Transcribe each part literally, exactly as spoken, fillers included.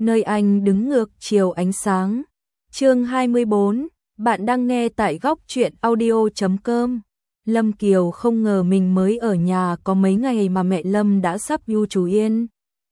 nơi anh đứng ngược chiều ánh sáng. Chương hai mươi bốn, bạn đang nghe tại góc truyện audio chấm com. Lâm Kiều không ngờ mình mới ở nhà có mấy ngày mà mẹ Lâm đã sắp ưu chú Yên.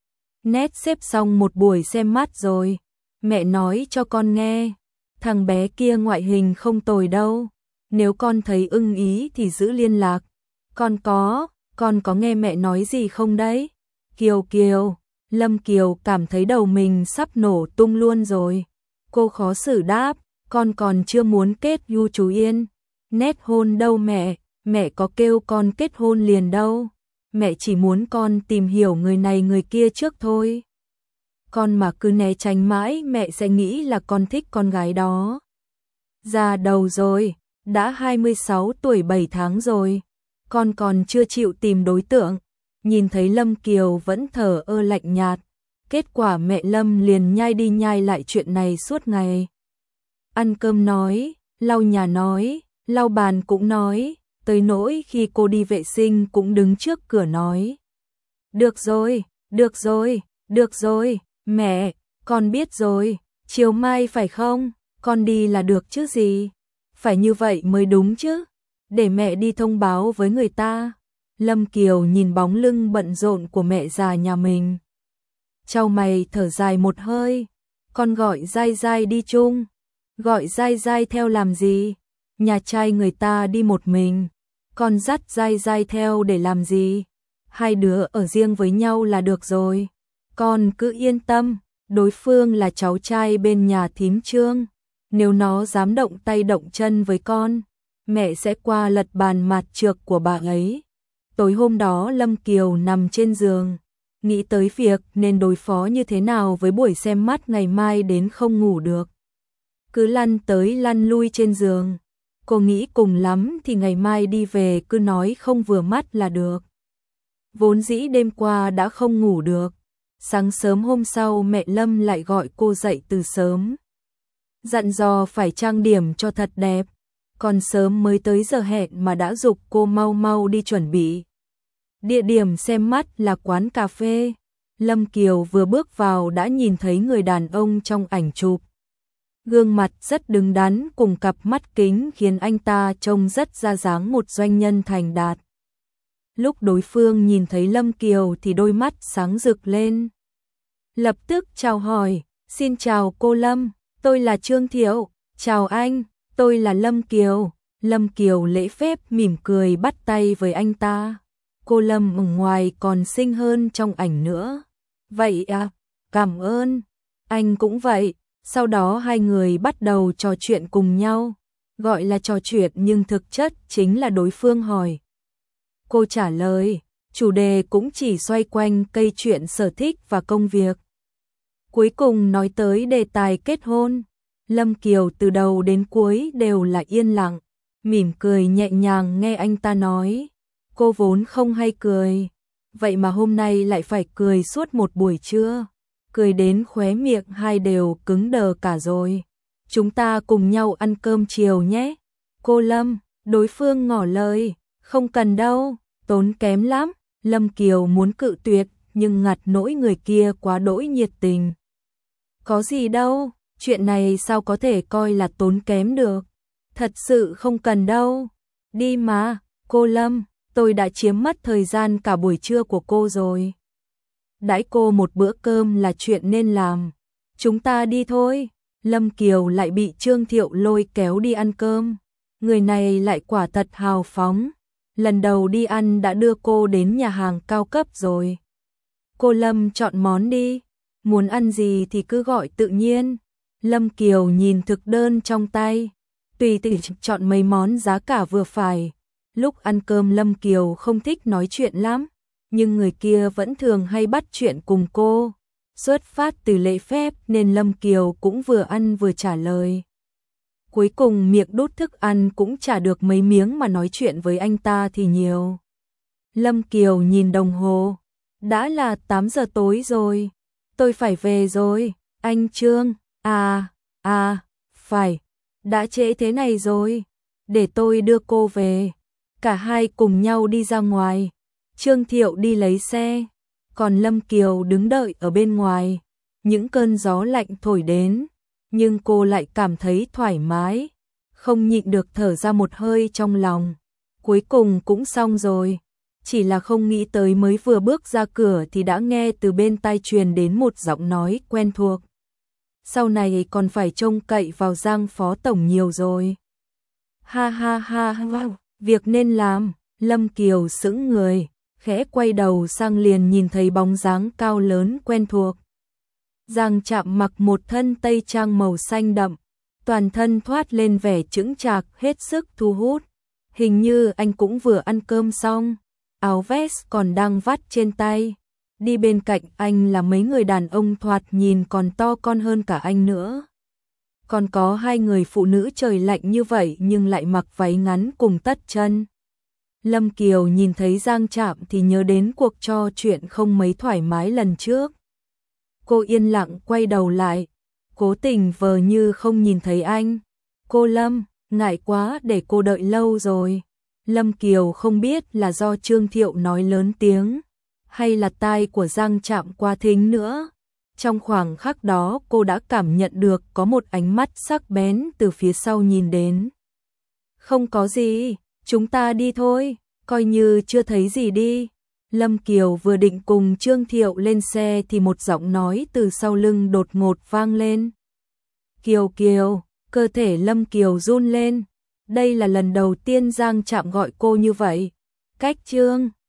Nét xếp xong một buổi xem mắt rồi. Mẹ nói cho con nghe, thằng bé kia ngoại hình không tồi đâu. Nếu con thấy ưng ý thì giữ liên lạc. Con có, con có nghe mẹ nói gì không đấy? Kiều Kiều, Lâm Kiều cảm thấy đầu mình sắp nổ tung luôn rồi. Cô khó xử đáp, con còn chưa muốn kết ưu chú Yên. Nét hôn đâu mẹ, mẹ có kêu con kết hôn liền đâu. Mẹ chỉ muốn con tìm hiểu người này người kia trước thôi. Con mà cứ né tránh mãi mẹ sẽ nghĩ là con thích con gái đó. Già đầu rồi, đã hai mươi sáu tuổi bảy tháng rồi, con còn chưa chịu tìm đối tượng. Nhìn thấy Lâm Kiều vẫn thờ ơ lạnh nhạt, kết quả mẹ Lâm liền nhai đi nhai lại chuyện này suốt ngày. Ăn cơm nói, lau nhà nói, lau bàn cũng nói, tới nỗi khi cô đi vệ sinh cũng đứng trước cửa nói. Được rồi, được rồi, được rồi, mẹ, con biết rồi, chiều mai phải không, con đi là được chứ gì. Phải như vậy mới đúng chứ, để mẹ đi thông báo với người ta. Lâm Kiều nhìn bóng lưng bận rộn của mẹ già nhà mình. Chau mày thở dài một hơi, con gọi Giai Giai đi chung. Gọi Giai Giai theo làm gì? Nhà trai người ta đi một mình, con dắt Giai Giai theo để làm gì? Hai đứa ở riêng với nhau là được rồi. Con cứ yên tâm, đối phương là cháu trai bên nhà thím Trương. Nếu nó dám động tay động chân với con, mẹ sẽ qua lật bàn mặt trược của bà ấy. Tối hôm đó Lâm Kiều nằm trên giường, nghĩ tới việc nên đối phó như thế nào với buổi xem mắt ngày mai đến không ngủ được. Cứ lăn tới lăn lui trên giường. Cô nghĩ cùng lắm thì ngày mai đi về cứ nói không vừa mắt là được. Vốn dĩ đêm qua đã không ngủ được. Sáng sớm hôm sau mẹ Lâm lại gọi cô dậy từ sớm. Dặn dò phải trang điểm cho thật đẹp. Còn sớm mới tới giờ hẹn mà đã giục cô mau mau đi chuẩn bị. Địa điểm xem mắt là quán cà phê. Lâm Kiều vừa bước vào đã nhìn thấy người đàn ông trong ảnh chụp. Gương mặt rất đứng đắn cùng cặp mắt kính khiến anh ta trông rất ra dáng một doanh nhân thành đạt. Lúc đối phương nhìn thấy Lâm Kiều thì đôi mắt sáng rực lên. Lập tức chào hỏi, xin chào cô Lâm, tôi là Trương Thiệu, chào anh, tôi là Lâm Kiều. Lâm Kiều lễ phép mỉm cười bắt tay với anh ta. Cô Lâm ở ngoài còn xinh hơn trong ảnh nữa. Vậy à, cảm ơn, anh cũng vậy. Sau đó hai người bắt đầu trò chuyện cùng nhau, gọi là trò chuyện nhưng thực chất chính là đối phương hỏi. Cô trả lời, chủ đề cũng chỉ xoay quanh cây chuyện sở thích và công việc. Cuối cùng nói tới đề tài kết hôn. Lâm Kiều từ đầu đến cuối đều là yên lặng, mỉm cười nhẹ nhàng nghe anh ta nói. Cô vốn không hay cười, vậy mà hôm nay lại phải cười suốt một buổi trưa. Cười đến khóe miệng hai đều cứng đờ cả rồi. Chúng ta cùng nhau ăn cơm chiều nhé. Cô Lâm, đối phương ngỏ lời, không cần đâu, tốn kém lắm. Lâm Kiều muốn cự tuyệt, nhưng ngặt nỗi người kia quá đỗi nhiệt tình. Có gì đâu, chuyện này sao có thể coi là tốn kém được. Thật sự không cần đâu. Đi mà, cô Lâm, tôi đã chiếm mất thời gian cả buổi trưa của cô rồi. Đãi cô một bữa cơm là chuyện nên làm. Chúng ta đi thôi. Lâm Kiều lại bị Trương Thiệu lôi kéo đi ăn cơm. Người này lại quả thật hào phóng. Lần đầu đi ăn đã đưa cô đến nhà hàng cao cấp rồi. Cô Lâm chọn món đi. Muốn ăn gì thì cứ gọi tự nhiên. Lâm Kiều nhìn thực đơn trong tay. Tùy tự chọn mấy món giá cả vừa phải. Lúc ăn cơm Lâm Kiều không thích nói chuyện lắm. Nhưng người kia vẫn thường hay bắt chuyện cùng cô. Xuất phát từ lễ phép nên Lâm Kiều cũng vừa ăn vừa trả lời. Cuối cùng miệng đút thức ăn cũng chả được mấy miếng mà nói chuyện với anh ta thì nhiều. Lâm Kiều nhìn đồng hồ. Đã là tám giờ tối rồi. Tôi phải về rồi. Anh Trương. À, à, phải. Đã trễ thế này rồi. Để tôi đưa cô về. Cả hai cùng nhau đi ra ngoài. Trương Thiệu đi lấy xe, còn Lâm Kiều đứng đợi ở bên ngoài. những cơn gió lạnh thổi đến, nhưng cô lại cảm thấy thoải mái, không nhịn được thở ra một hơi trong lòng. Cuối cùng cũng xong rồi, chỉ là không nghĩ tới mới vừa bước ra cửa thì đã nghe từ bên tai truyền đến một giọng nói quen thuộc. Sau này còn phải trông cậy vào Giang phó tổng nhiều rồi. Ha ha ha ha, việc nên làm. Lâm Kiều sững người, khẽ quay đầu sang liền nhìn thấy bóng dáng cao lớn quen thuộc. Giang Trạm mặc một thân tây trang màu xanh đậm, toàn thân thoát lên vẻ chững chạc hết sức thu hút. Hình như anh cũng vừa ăn cơm xong, áo vest còn đang vắt trên tay. Đi bên cạnh anh là mấy người đàn ông thoạt nhìn còn to con hơn cả anh nữa. Còn có hai người phụ nữ trời lạnh như vậy nhưng lại mặc váy ngắn cùng tất chân. Lâm Kiều nhìn thấy Giang Trạm thì nhớ đến cuộc trò chuyện không mấy thoải mái lần trước. Cô yên lặng quay đầu lại, cố tình vờ như không nhìn thấy anh. Cô Lâm, ngại quá để cô đợi lâu rồi. Lâm Kiều không biết là do Trương Thiệu nói lớn tiếng, hay là tai của Giang Trạm quá thính nữa. Trong khoảng khắc đó cô đã cảm nhận được có một ánh mắt sắc bén từ phía sau nhìn đến. Không có gì, chúng ta đi thôi, coi như chưa thấy gì đi. Lâm Kiều vừa định cùng Trương Thiệu lên xe thì một giọng nói từ sau lưng đột ngột vang lên. Kiều Kiều, cơ thể Lâm Kiều run lên. Đây là lần đầu tiên Giang Trạm gọi cô như vậy. Cách Trương